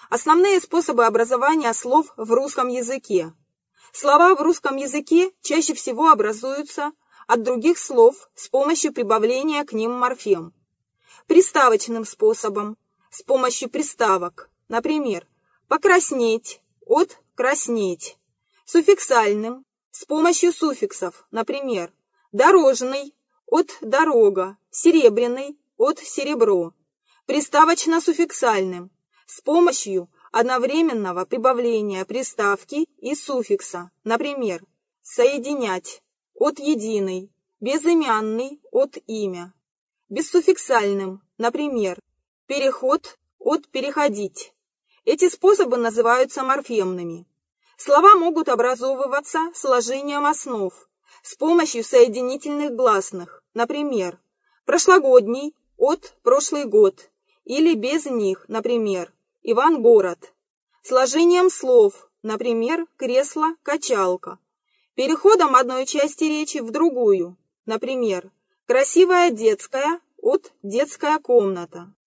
Основные способы образования слов в русском языке. Слова в русском языке чаще всего образуются от других слов с помощью прибавления к ним морфем. Приставочным способом, с помощью приставок, например, покраснеть от краснеть. Суффиксальным, с помощью суффиксов, например, дорожный от дорога, серебряный от серебро. Приставочно-суффиксальным, с помощью одновременного прибавления приставки и суффикса, например, соединять от единый, безымянный от имя. Бессуффиксальным, например, переход от переходить. Эти способы называются морфемными. Слова могут образовываться сложением основ с помощью соединительных гласных, например, прошлогодний от прошлый год или без них, например, Ивангород. Сложением слов, например, кресло-качалка. Переходом одной части речи в другую, например, красивая детская от детская комната.